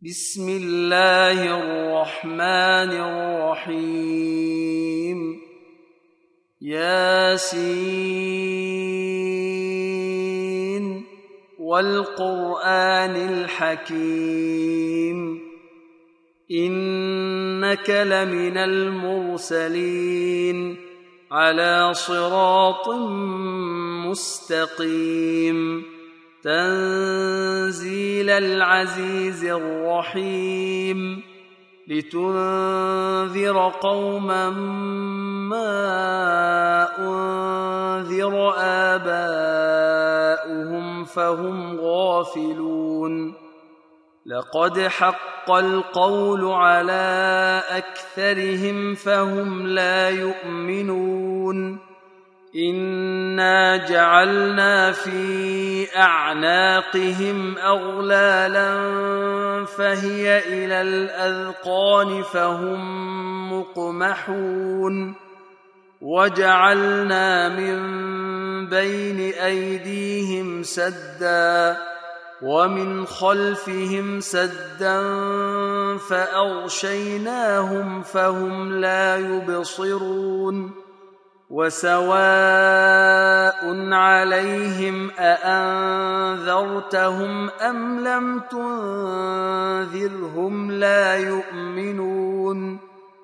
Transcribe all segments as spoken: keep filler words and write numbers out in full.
بسم الله الرحمن الرحيم ياسين والقرآن الحكيم إنك لمن المرسلين على صراط مستقيم تنزيل العزيز الرحيم لتنذر قوما ما أنذر آباؤهم فهم غافلون لقد حق القول على أكثرهم فهم لا يؤمنون إنا جعلنا في أعناقهم أغلالا فهي إلى الأذقان فهم مقمحون وجعلنا من بين أيديهم سدا ومن خلفهم سدا فأغشيناهم فهم لا يبصرون وسواء عليهم أأنذرتهم أم لم تنذرهم لا يؤمنون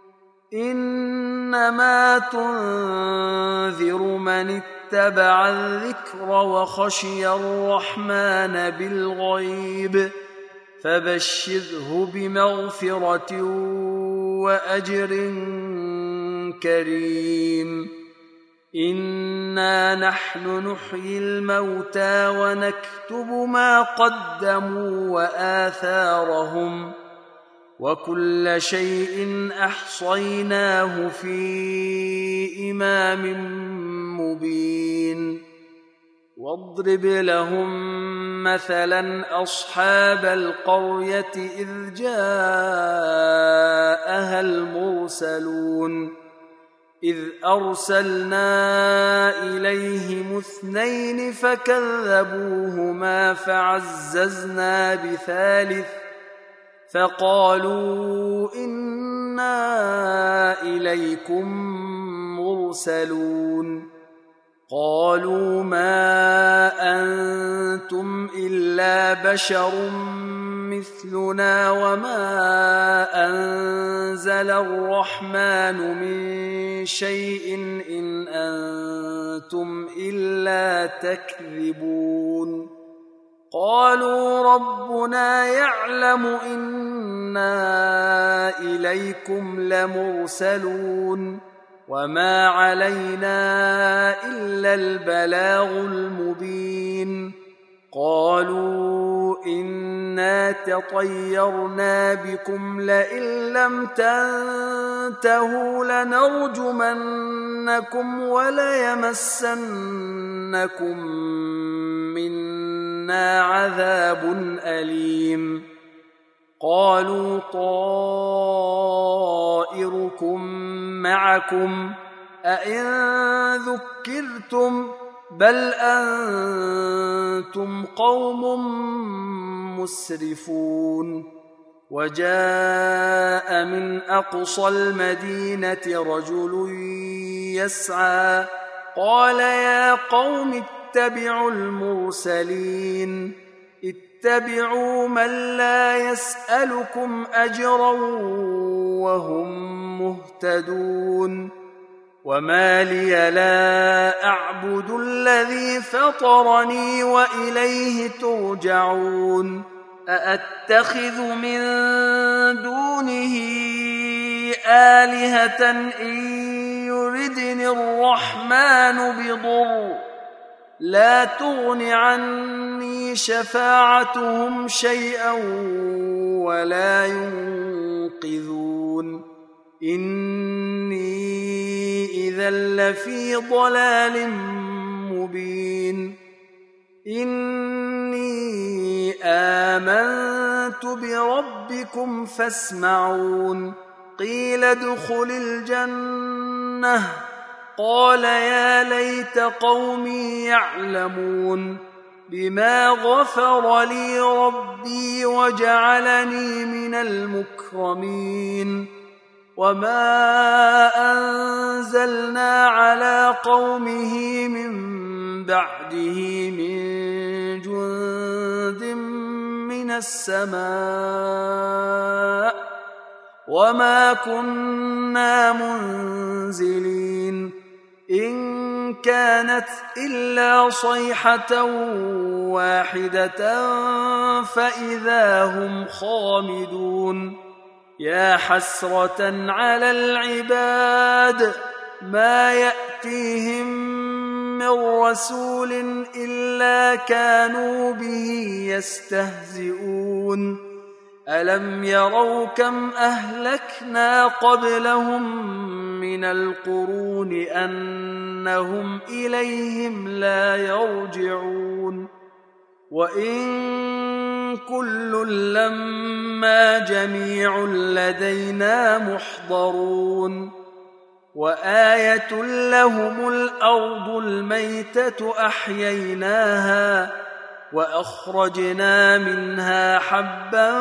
إنما تنذر من اتبع الذكر وخشي الرحمن بالغيب فبشره بمغفرة وأجر كريم إنا نحن نحيي الموتى ونكتب ما قدموا وآثارهم وكل شيء أحصيناه في إمام مبين واضرب لهم مثلا أصحاب القرية إذ جاءها المرسلون إذ أرسلنا إليهم اثنين فكذبوهما فعززنا بثالث فقالوا إنا إليكم مرسلون قالوا ما أنتم إلا بشر مثلنا وما أنزل الرحمن من شيء إن أنتم إلا تكذبون قالوا ربنا يعلم إنا إليكم لمرسلون وما علينا إلا البلاغ المبين قالوا إنا تطيرنا بكم لئن لم تنتهوا لنرجمنكم وليمسنكم منا عذاب أليم قالوا طائركم معكم أئن ذكرتم بل أنتم قوم مسرفون وجاء من أقصى المدينة رجل يسعى قال يا قوم اتبعوا المرسلين اتبعوا من لا يسألكم أجرا وهم مهتدون وما لي لا أعبد الذي فطرني وإليه ترجعون أأتخذ من دونه آلهة إن يردني الرحمن بضر لا تغن عني شفاعتهم شيئا ولا ينقذون إني إذا لفي ضلال مبين إني آمنت بربكم فاسمعون قيل ادخل الجنة قال يا ليت قومي يعلمون بما غفر لي ربي وجعلني من المكرمين وما أنزلنا على قومه من بعده من جند من السماء وما كنا منزلين إن كانت إلا صيحة واحدة فإذا هم خامدون يا حسرة على العباد ما يأتيهم من رسول إلا كانوا به يستهزئون ألم يروا كم أهلكنا قبلهم من القرون أنهم إليهم لا يرجعون وإن كل لما جميع لدينا محضرون وآية لهم الأرض الميتة أحييناها وأخرجنا منها حبا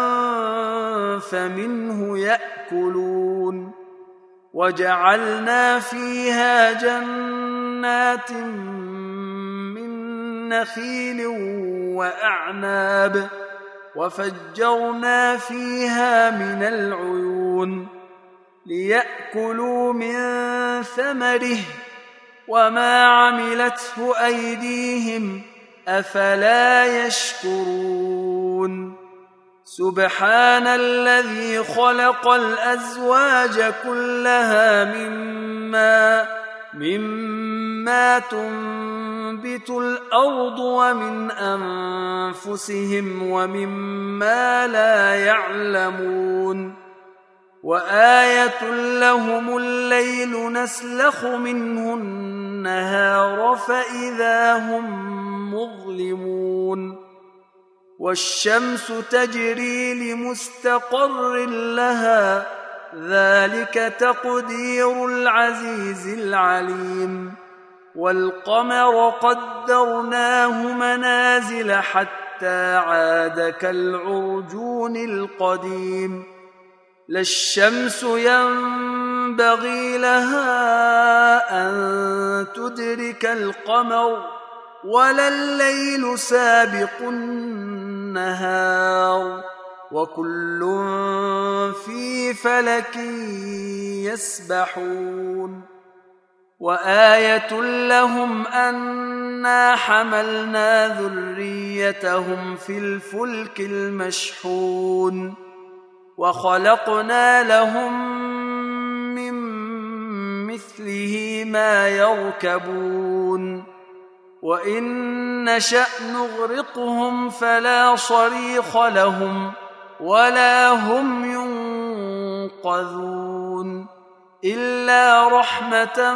فمنه يأكلون وجعلنا فيها جنات من نخيل وأعناب وفجرنا فيها من العيون ليأكلوا من ثمره وما عملته أيديهم أفلا يشكرون سبحان الذي خلق الأزواج كلها مما مما تنبت الأرض ومن أنفسهم ومما لا يعلمون وآية لهم الليل نسلخ منه النهار فإذا هم مظلمون والشمس تجري لمستقر لها ذلك تقدير العزيز العليم والقمر قدرناه منازل حتى عاد كالعرجون القديم لا الشمس ينبغي لها أن تدرك القمر ولا الليل سابق النهار وكل في فلك يسبحون وآية لهم أنا حملنا ذريتهم في الفلك المشحون وخلقنا لهم من مثله ما يركبون وإن نشأ نغرقهم فلا صريخ لهم ولا هم ينقذون إلا رحمة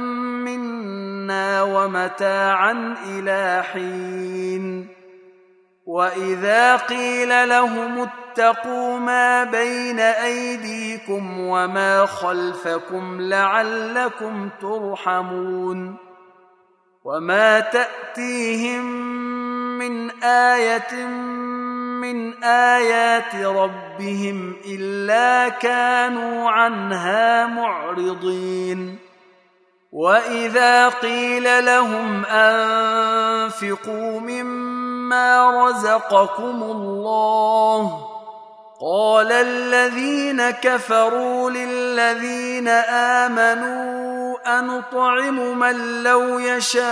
منا ومتاعا إلى حين وإذا قيل لهم اتقوا ما بين أيديكم وما خلفكم لعلكم ترحمون وما تأتيهم من آية من آيات ربهم إلا كانوا عنها معرضين وإذا قيل لهم أنفقوا مما رزقكم الله قال الذين كفروا للذين آمنوا أنطعم من لو يشاء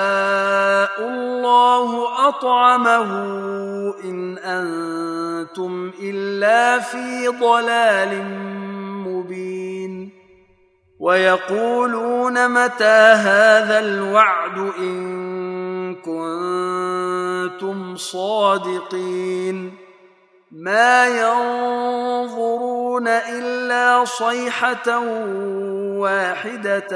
الله أطعمه إن أنتم إلا في ضلال مبين ويقولون متى هذا الوعد إن كنتم صادقين ما ينظرون إلا صيحة واحدة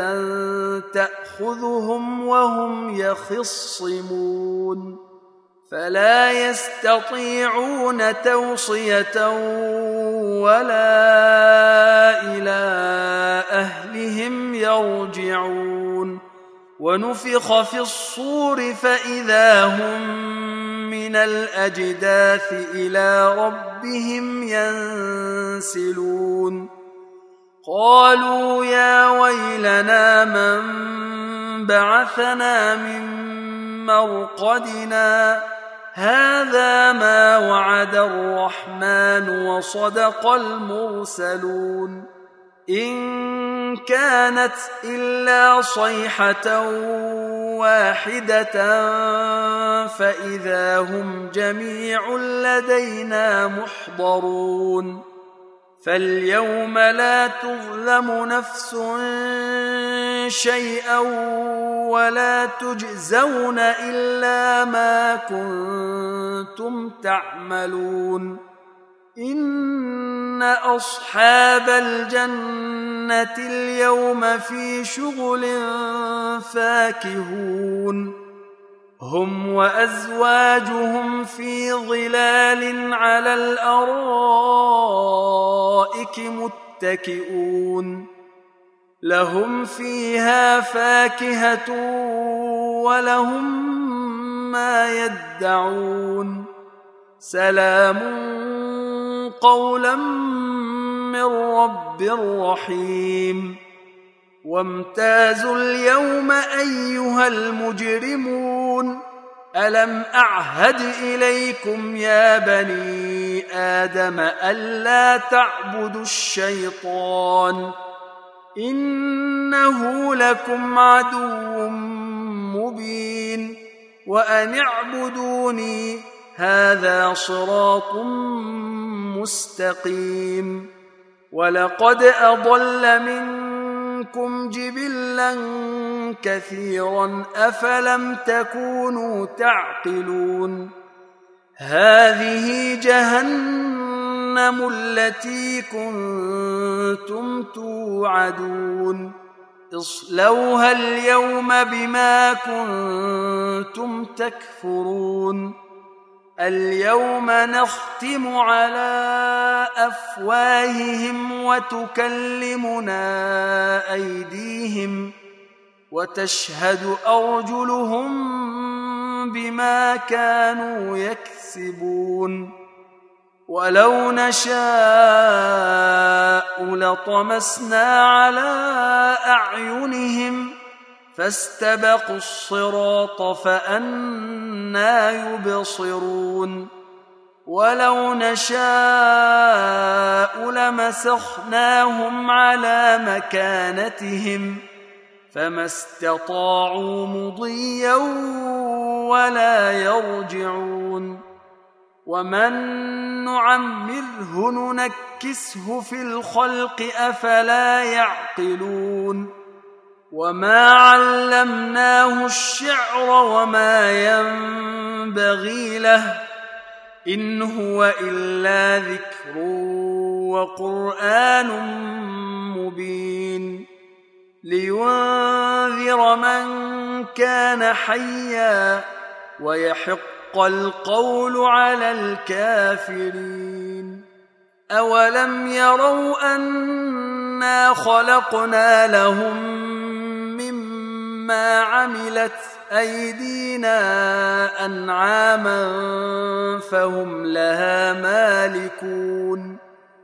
تأخذهم وهم يخصمون فلا يستطيعون توصية ولا إلى أهلهم يرجعون ونفخ في الصور فإذا هم من الأجداث إلى ربهم ينسلون قالوا يا ويلنا من بعثنا من مرقدنا هذا ما وعد الرحمن وصدق المرسلون إن كانت إلا صيحة واحدة فإذا هم جميع لدينا محضرون فاليوم لا تظلم نفس شيئا ولا تجزون إلا ما كنتم تعملون إن أصحاب الجنة اليوم في شغل فاكهون هم وأزواجهم في ظلال على الأرائك متكئون لهم فيها فاكهة ولهم ما يدعون سلام قولا من رب رحيم وامتازوا اليوم أيها المجرمون ألم أعهد إليكم يا بني آدم ألا تعبدوا الشيطان إنه لكم عدو مبين وأن اعبدوني هذا صراط مستقيم ولقد أضل منكم جبلا كثيرا أفلم تكونوا تعقلون هذه جهنم التي كنتم توعدون اصلوها اليوم بما كنتم تكفرون اليوم نختم على أفواههم وتكلمنا أيديهم وتشهد أرجلهم بما كانوا يكسبون ولو نشاء لطمسنا على أعينهم فاستبقوا الصراط فأنى يبصرون ولو نشاء لمسخناهم على مكانتهم فما استطاعوا مضيا ولا يرجعون ومن نعمره ننكسه في الخلق أفلا يعقلون وما علمناه الشعر وما ينبغي له إن هو إلا ذكر وقرآن مبين لينذر من كان حيا ويحق القول على الكافرين أولم يروا أنا خلقنا لهم مما عملت أيدينا أنعاما فهم لها مالكون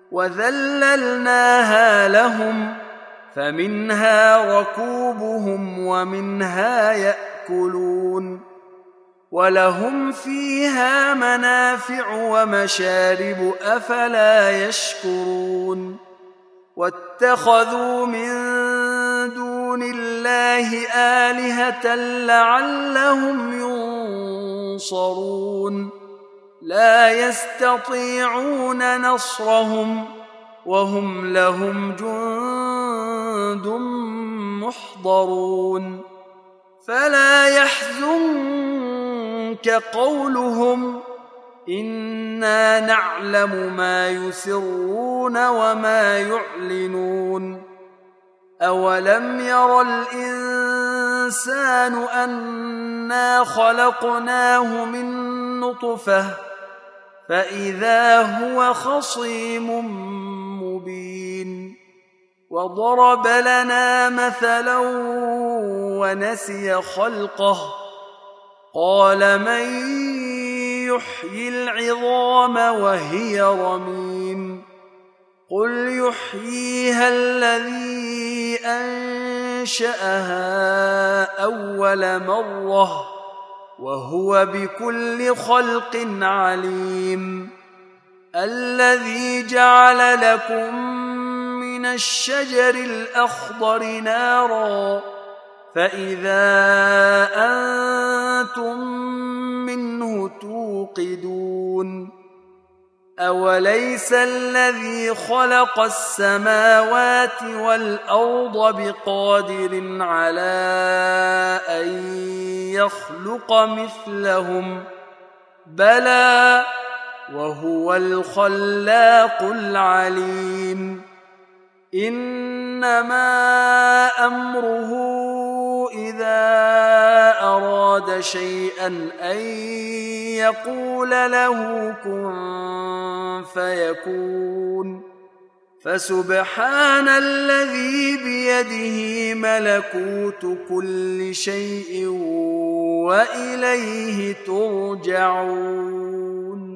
وذللناها لهم فمنها ركوبهم ومنها يأكلون ولهم فيها منافع ومشارب أفلا يشكرون واتخذوا من دون الله آلهة لعلهم ينصرون لا يستطيعون نصرهم وهم لهم جند محضرون فلا يحزنك قولهم إنا نعلم ما يسرون وما يعلنون أولم ير الإنسان أنا خلقناه من نطفة فإذا هو خصيم مبين وضرب لنا مثلا ونسي خلقه قال من يحيي العظام وهي رميم قل يحييها الذي أنشأها أول مرة وهو بكل خلق عليم الذي جعل لكم من الشجر الأخضر نارا فإذا أنتم منه توقدون أوليس الذي خلق السماوات والأرض بقادر على أن يخلق مثلهم بلى وهو الخلاق العليم إنما أمره إذا أراد شيئا أن يقول له كن فيكون فسبحان الذي بيده ملكوت كل شيء وإليه ترجعون